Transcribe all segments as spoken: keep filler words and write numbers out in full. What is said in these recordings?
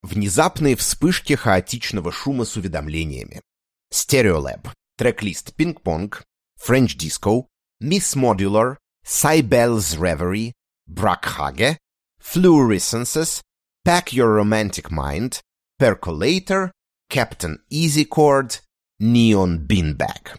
Внезапные вспышки хаотичного шума с уведомлениями. Stereolab, трек-лист Ping Pong, French Disco, Miss Modular, Cybelle's Reverie, Brackhage, Fluorescences, Pack Your Romantic Mind, Percolator, Captain Easy Chord, Neon Beanbag.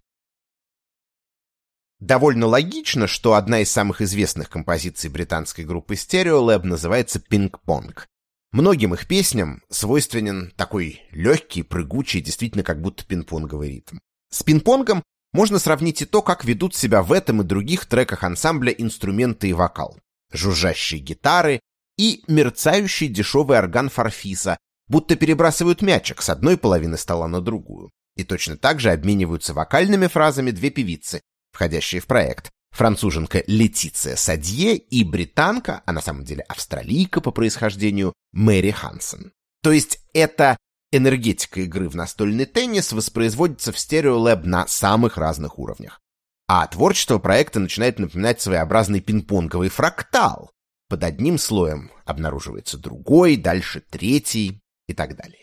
Довольно логично, что одна из самых известных композиций британской группы Stereolab называется Ping Pong. Многим их песням свойственен такой легкий, прыгучий, действительно как будто пинг-понговый ритм. С пинг-понгом можно сравнить и то, как ведут себя в этом и других треках ансамбля инструменты и вокал. Жужжащие гитары и мерцающий дешевый орган Фарфиса, будто перебрасывают мячик с одной половины стола на другую. И точно так же обмениваются вокальными фразами две певицы, входящие в проект. Француженка Летиция Садье и британка, а на самом деле австралийка по происхождению, Мэри Хансен. То есть эта энергетика игры в настольный теннис воспроизводится в Stereolab на самых разных уровнях. А творчество проекта начинает напоминать своеобразный пинг-понговый фрактал. Под одним слоем обнаруживается другой, дальше третий и так далее.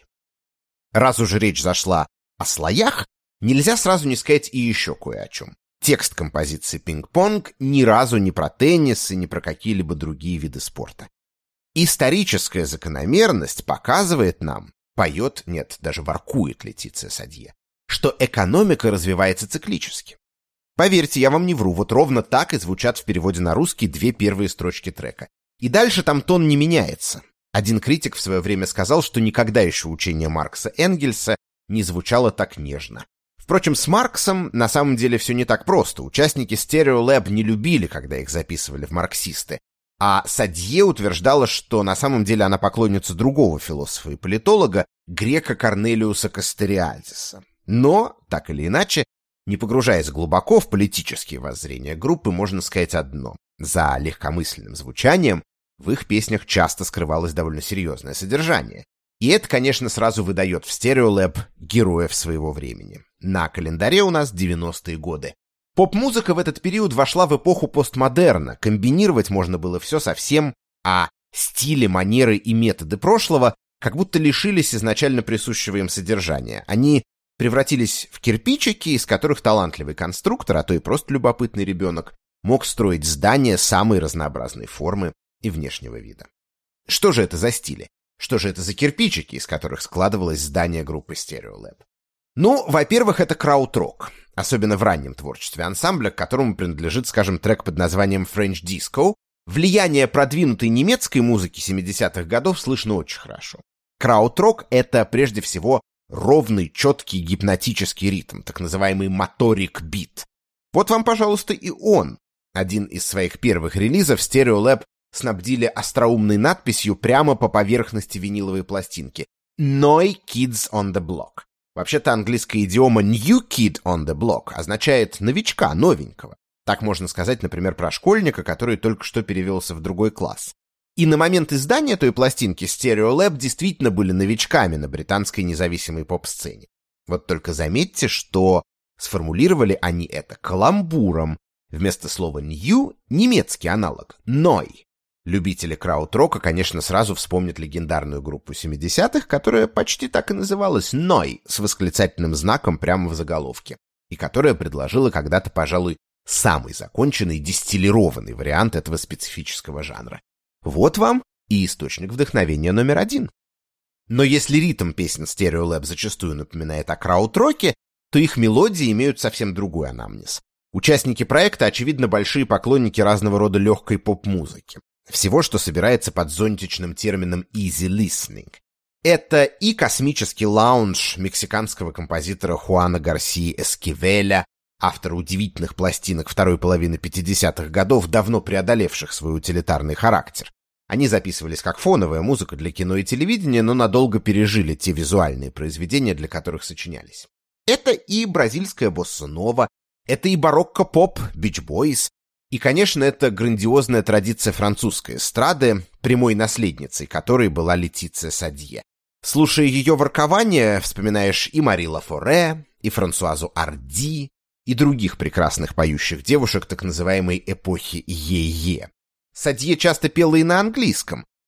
Раз уже речь зашла о слоях, нельзя сразу не сказать и еще кое о чем. Текст композиции «Пинг-понг» ни разу не про теннис и не про какие-либо другие виды спорта. Историческая закономерность показывает нам, поет, нет, даже воркует Летиция Садье, что экономика развивается циклически. Поверьте, я вам не вру, вот ровно так и звучат в переводе на русский две первые строчки трека. И дальше там тон не меняется. Один критик в свое время сказал, что никогда еще учение Маркса Энгельса не звучало так нежно. Впрочем, с Марксом на самом деле все не так просто. Участники Stereolab не любили, когда их записывали в марксисты. А Садье утверждала, что на самом деле она поклонница другого философа и политолога, грека Корнелиуса Кастериадиса. Но, так или иначе, не погружаясь глубоко в политические воззрения группы, можно сказать одно. За легкомысленным звучанием в их песнях часто скрывалось довольно серьезное содержание. И это, конечно, сразу выдает в Stereolab героев своего времени. На календаре у нас девяностые годы. Поп-музыка в этот период вошла в эпоху постмодерна, комбинировать можно было все со всем, а стили, манеры и методы прошлого как будто лишились изначально присущего им содержания. Они превратились в кирпичики, из которых талантливый конструктор, а то и просто любопытный ребенок, мог строить здания самой разнообразной формы и внешнего вида. Что же это за стили? Что же это за кирпичики, из которых складывалось здание группы Stereolab? Ну, во-первых, это крауд-рок, особенно в раннем творчестве ансамбля, к которому принадлежит, скажем, трек под названием French Disco. Влияние продвинутой немецкой музыки семидесятых годов слышно очень хорошо. Крауд-рок — это, прежде всего, ровный, четкий гипнотический ритм, так называемый моторик-бит. Вот вам, пожалуйста, и он. Один из своих первых релизов Stereolab снабдили остроумной надписью прямо по поверхности виниловой пластинки «New Kids on the Block». Вообще-то английская идиома «new kid on the block» означает «новичка», «новенького». Так можно сказать, например, про школьника, который только что перевелся в другой класс. И на момент издания той пластинки Stereolab действительно были новичками на британской независимой поп-сцене. Вот только заметьте, что сформулировали они это каламбуром. Вместо слова «new» — немецкий аналог «ной». Любители крауд-рока, конечно, сразу вспомнят легендарную группу семидесятых, которая почти так и называлась «Ной» с восклицательным знаком прямо в заголовке, и которая предложила когда-то, пожалуй, самый законченный дистиллированный вариант этого специфического жанра. Вот вам и источник вдохновения номер один. Но если ритм песен Stereolab зачастую напоминает о крауд-роке, то их мелодии имеют совсем другой анамнез. Участники проекта, очевидно, большие поклонники разного рода легкой поп-музыки. Всего, что собирается под зонтичным термином «easy listening». Это и космический лаунж мексиканского композитора Хуана Гарсии Эскивеля, автора удивительных пластинок второй половины пятидесятых годов, давно преодолевших свой утилитарный характер. Они записывались как фоновая музыка для кино и телевидения, но надолго пережили те визуальные произведения, для которых сочинялись. Это и бразильская босса-нова, это и барокко-поп, Beach Boys, и, конечно, это грандиозная традиция французской эстрады, прямой наследницей которой была Летиция Садье. Слушая ее воркование, вспоминаешь и Мари Лафоре, и Франсуазу Арди, и других прекрасных поющих девушек так называемой эпохи Е-Е. Садье часто пела и на английском,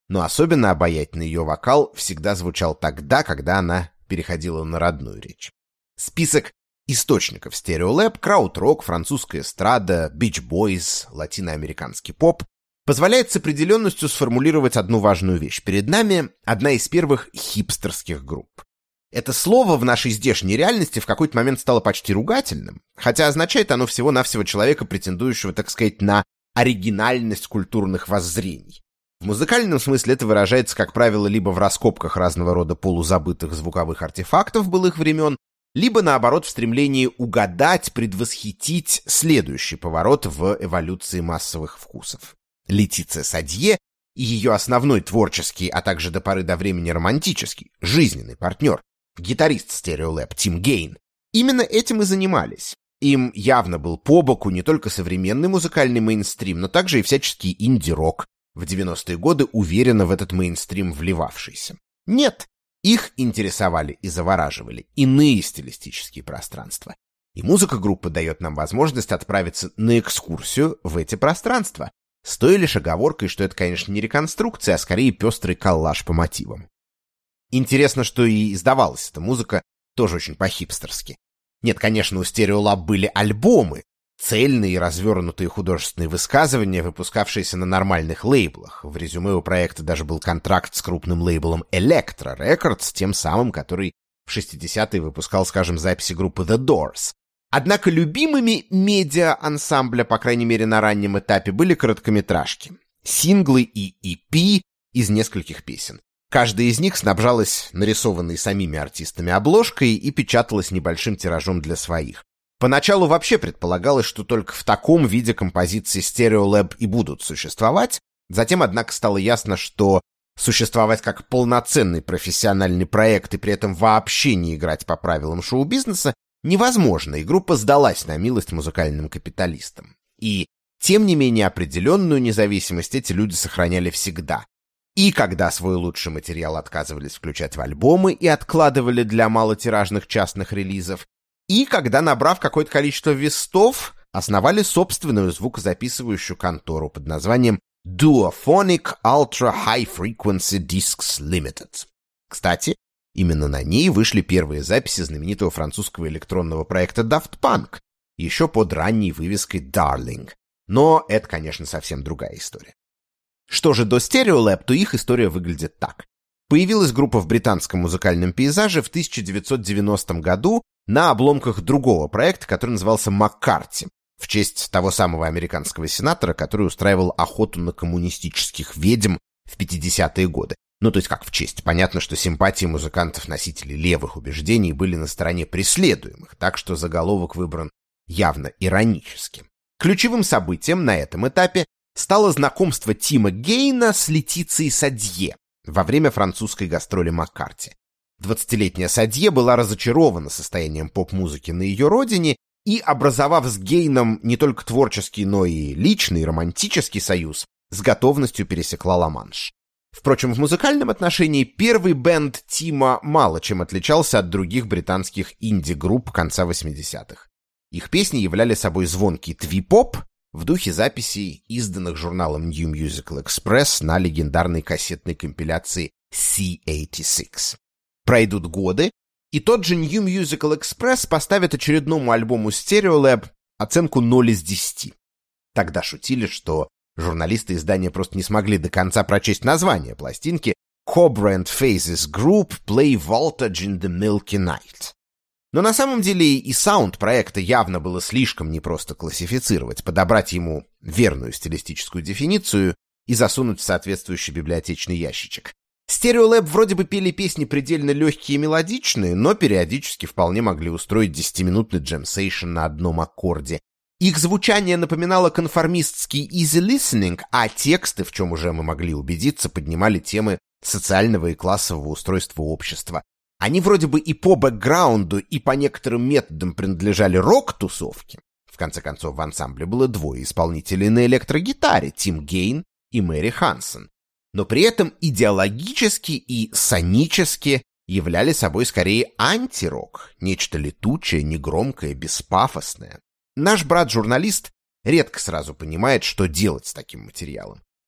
но особенно обаятельный ее вокал всегда звучал тогда, когда она переходила на родную речь. Список источников Stereolab — крауд-рок, французская эстрада, бич-бойз, латиноамериканский поп — позволяет с определенностью сформулировать одну важную вещь. Перед нами одна из первых хипстерских групп. Это слово в нашей здешней реальности в какой-то момент стало почти ругательным, хотя означает оно всего-навсего человека, претендующего, так сказать, на оригинальность культурных воззрений. В музыкальном смысле это выражается, как правило, либо в раскопках разного рода полузабытых звуковых артефактов былых времен, либо, наоборот, в стремлении угадать, предвосхитить следующий поворот в эволюции массовых вкусов. Летиция Садье и ее основной творческий, а также до поры до времени романтический, жизненный партнер, гитарист Stereolab Тим Гейн, именно этим и занимались. Им явно был по боку не только современный музыкальный мейнстрим, но также и всяческий инди-рок, в девяностые годы уверенно в этот мейнстрим вливавшийся. Нет, их интересовали и завораживали иные стилистические пространства. И музыка группы дает нам возможность отправиться на экскурсию в эти пространства, с той лишь оговоркой, что это, конечно, не реконструкция, а скорее пестрый коллаж по мотивам. Интересно, что и издавалась эта музыка тоже очень по-хипстерски. Нет, конечно, у Stereolab были альбомы, цельные и развернутые художественные высказывания, выпускавшиеся на нормальных лейблах. В резюме у проекта даже был контракт с крупным лейблом Elektra Records, тем самым, который в шестидесятые выпускал, скажем, записи группы The Doors. Однако любимыми медиа-ансамбля, по крайней мере на раннем этапе, были короткометражки, синглы и и пи из нескольких песен. Каждая из них снабжалась нарисованной самими артистами обложкой и печаталась небольшим тиражом для своих. Поначалу вообще предполагалось, что только в таком виде композиции Stereolab и будут существовать, затем, однако, стало ясно, что существовать как полноценный профессиональный проект и при этом вообще не играть по правилам шоу-бизнеса невозможно, и группа сдалась на милость музыкальным капиталистам. И, тем не менее, определенную независимость эти люди сохраняли всегда. И когда свой лучший материал отказывались включать в альбомы и откладывали для малотиражных частных релизов, и когда, набрав какое-то количество вестов, основали собственную звукозаписывающую контору под названием Duophonic Ultra High Frequency Discs Limited. Кстати, именно на ней вышли первые записи знаменитого французского электронного проекта Daft Punk, еще под ранней вывеской Darling. Но это, конечно, совсем другая история. Что же до Stereolab, то их история выглядит так. Появилась группа в британском музыкальном пейзаже в тысяча девятьсот девяностом году на обломках другого проекта, который назывался «Маккарти», в честь того самого американского сенатора, который устраивал охоту на коммунистических ведьм в пятидесятые годы. Ну, то есть как в честь. Понятно, что симпатии музыкантов-носителей левых убеждений были на стороне преследуемых, так что заголовок выбран явно иронически. Ключевым событием на этом этапе стало знакомство Тима Гейна с Летицией Садье во время французской гастроли Маккарти. Двадцатилетняя Садье была разочарована состоянием поп-музыки на ее родине и, образовав с Гейном не только творческий, но и личный, романтический союз, с готовностью пересекла Ла-Манш. Впрочем, в музыкальном отношении первый бэнд Тима мало чем отличался от других британских инди-групп конца восьмидесятых. Их песни являли собой звонкий тви-поп в духе записей, изданных журналом New Musical Express на легендарной кассетной компиляции си восемьдесят шесть. Пройдут годы, и тот же New Musical Express поставит очередному альбому Stereolab оценку ноль из десяти. Тогда шутили, что журналисты издания просто не смогли до конца прочесть название пластинки Cobra and Phases Group Play Voltage in the Milky Night. Но на самом деле и саунд проекта явно было слишком непросто классифицировать, подобрать ему верную стилистическую дефиницию и засунуть в соответствующий библиотечный ящичек. Stereolab вроде бы пели песни предельно легкие и мелодичные, но периодически вполне могли устроить десятиминутный джемсейшн на одном аккорде. Их звучание напоминало конформистский easy listening, а тексты, в чем уже мы могли убедиться, поднимали темы социального и классового устройства общества. Они вроде бы и по бэкграунду, и по некоторым методам принадлежали рок-тусовке. В конце концов, в ансамбле было двое исполнителей на электрогитаре — Тим Гейн и Мэри Хансен. Но при этом идеологически и сонически являли собой скорее антирок, нечто летучее, негромкое, беспафосное. Наш брат-журналист редко сразу понимает, что делать с таким материалом.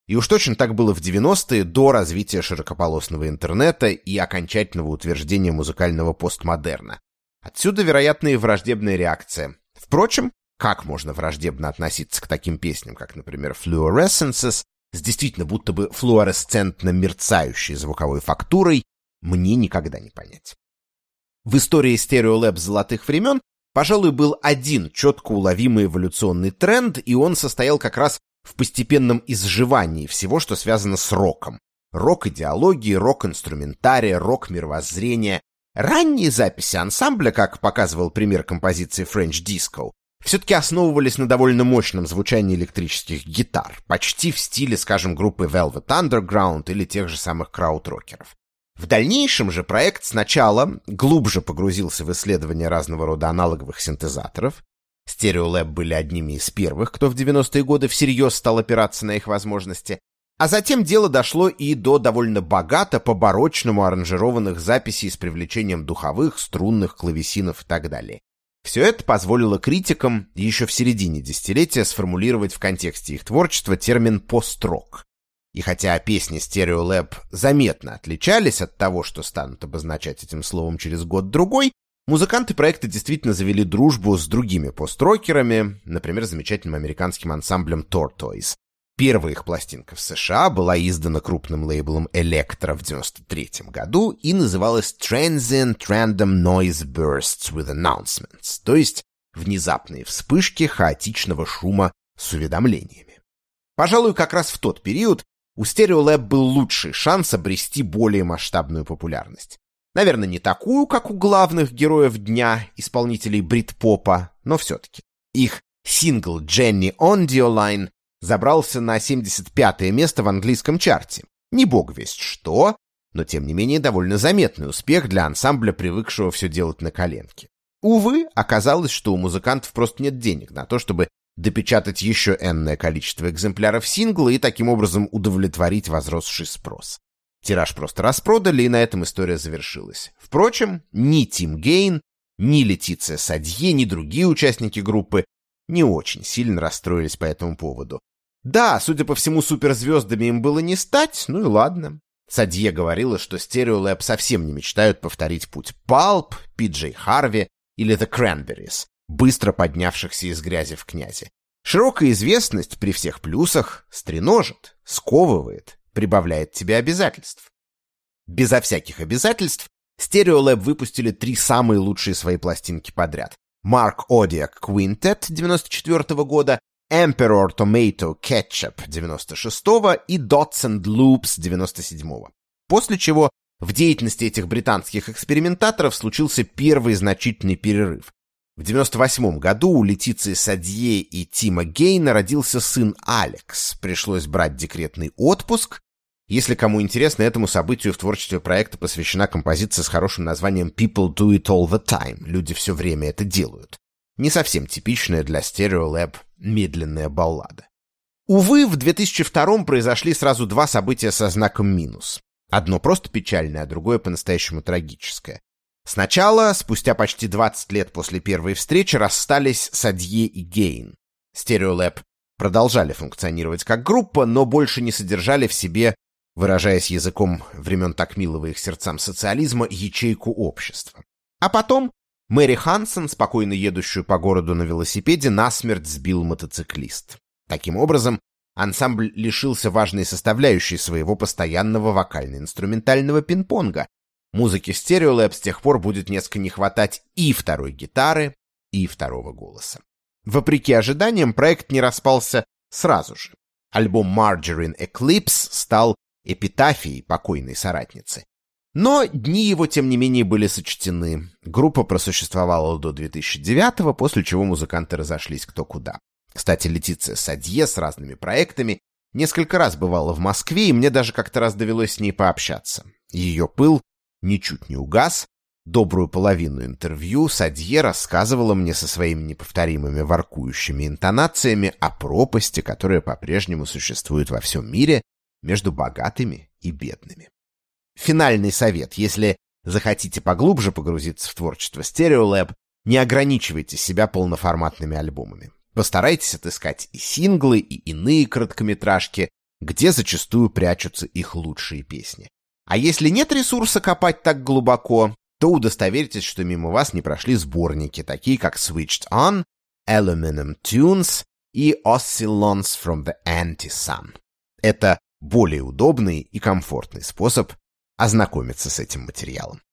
И уж точно так было в девяностые, до развития широкополосного интернета и окончательного утверждения музыкального постмодерна. Отсюда, вероятно, и враждебная реакция. Впрочем, как можно враждебно относиться к таким песням, как, например, Fluorescences, с действительно будто бы флуоресцентно мерцающей звуковой фактурой, мне никогда не понять. В истории Stereolab золотых времен, пожалуй, был один четко уловимый эволюционный тренд, и он состоял как раз в постепенном изживании всего, что связано с роком. Рок-идеологии, рок-инструментария, рок-мировоззрения. Ранние записи ансамбля, как показывал пример композиции French Disco, все-таки основывались на довольно мощном звучании электрических гитар, почти в стиле, скажем, группы Velvet Underground или тех же самых краудрокеров. В дальнейшем же проект сначала глубже погрузился в исследование разного рода аналоговых синтезаторов. Stereolab были одними из первых, кто в девяностые годы всерьез стал опираться на их возможности, а затем дело дошло и до довольно богато по-барочному аранжированных записей с привлечением духовых, струнных, клавесинов и так далее. Все это позволило критикам еще в середине десятилетия сформулировать в контексте их творчества термин «пост-рок». И хотя песни Stereolab заметно отличались от того, что станут обозначать этим словом через год-другой, музыканты проекта действительно завели дружбу с другими пост-рокерами, например, замечательным американским ансамблем Tortoise. Первая их пластинка в США была издана крупным лейблом Elektra в девяносто третьем году и называлась Transient Random Noise Bursts with Announcements, то есть внезапные вспышки хаотичного шума с уведомлениями. Пожалуй, как раз в тот период у Stereolab был лучший шанс обрести более масштабную популярность. Наверное, не такую, как у главных героев дня, исполнителей брит-попа, но все-таки. Их сингл «Jenny on the Line» забрался на семьдесят пятое место в английском чарте. Не бог весть что, но тем не менее довольно заметный успех для ансамбля, привыкшего все делать на коленке. Увы, оказалось, что у музыкантов просто нет денег на то, чтобы допечатать еще энное количество экземпляров сингла и таким образом удовлетворить возросший спрос. Тираж просто распродали, и на этом история завершилась. Впрочем, ни Тим Гейн, ни Летиция Садье, ни другие участники группы не очень сильно расстроились по этому поводу. Да, судя по всему, суперзвездами им было не стать, ну и ладно. Садье говорила, что Stereolab совсем не мечтают повторить путь Pulp, Пи Джей Харви или The Cranberries, быстро поднявшихся из грязи в князи. Широкая известность при всех плюсах стреножит, сковывает, прибавляет тебе обязательств. Безо всяких обязательств Stereolab выпустили три самые лучшие свои пластинки подряд. Mark Odiak Quintet девяносто четвёртого года, Emperor Tomato Ketchup девяносто шестого и Dots and Loops девяносто седьмого. После чего в деятельности этих британских экспериментаторов случился первый значительный перерыв. В девяносто восьмом году у Летиции Садье и Тима Гейна родился сын Алекс. Пришлось брать декретный отпуск. Если кому интересно, этому событию в творчестве проекта посвящена композиция с хорошим названием «People do it all the time». Люди все время это делают. Не совсем типичная для Stereolab медленная баллада. Увы, в две тысячи втором произошли сразу два события со знаком минус. Одно просто печальное, а другое по-настоящему трагическое. Сначала, спустя почти двадцать лет после первой встречи, расстались Садье и Гейн. Stereolab продолжали функционировать как группа, но больше не содержали в себе, выражаясь языком времен так милого их сердцам социализма, ячейку общества. А потом Мэри Хансен, спокойно едущую по городу на велосипеде, насмерть сбил мотоциклист. Таким образом, ансамбль лишился важной составляющей своего постоянного вокально-инструментального пинг-понга. Музыке Stereolab с тех пор будет несколько не хватать и второй гитары, и второго голоса. Вопреки ожиданиям, проект не распался сразу же. Альбом Margarine Eclipse стал эпитафией покойной соратницы. Но дни его, тем не менее, были сочтены. Группа просуществовала до две тысячи девятого, после чего музыканты разошлись кто куда. Кстати, Летиция Садье с разными проектами несколько раз бывала в Москве, и мне даже как-то раз довелось с ней пообщаться. Ее пыл ничуть не угас. Добрую половину интервью Садье рассказывала мне со своими неповторимыми воркующими интонациями о пропасти, которая по-прежнему существует во всем мире между богатыми и бедными. Финальный совет. Если захотите поглубже погрузиться в творчество Stereolab, не ограничивайте себя полноформатными альбомами. Постарайтесь отыскать и синглы, и иные короткометражки, где зачастую прячутся их лучшие песни. А если нет ресурса копать так глубоко, то удостоверьтесь, что мимо вас не прошли сборники, такие как Switched On, Aluminum Tunes и Oscillons from the Anti-Sun. Это более удобный и комфортный способ ознакомиться с этим материалом.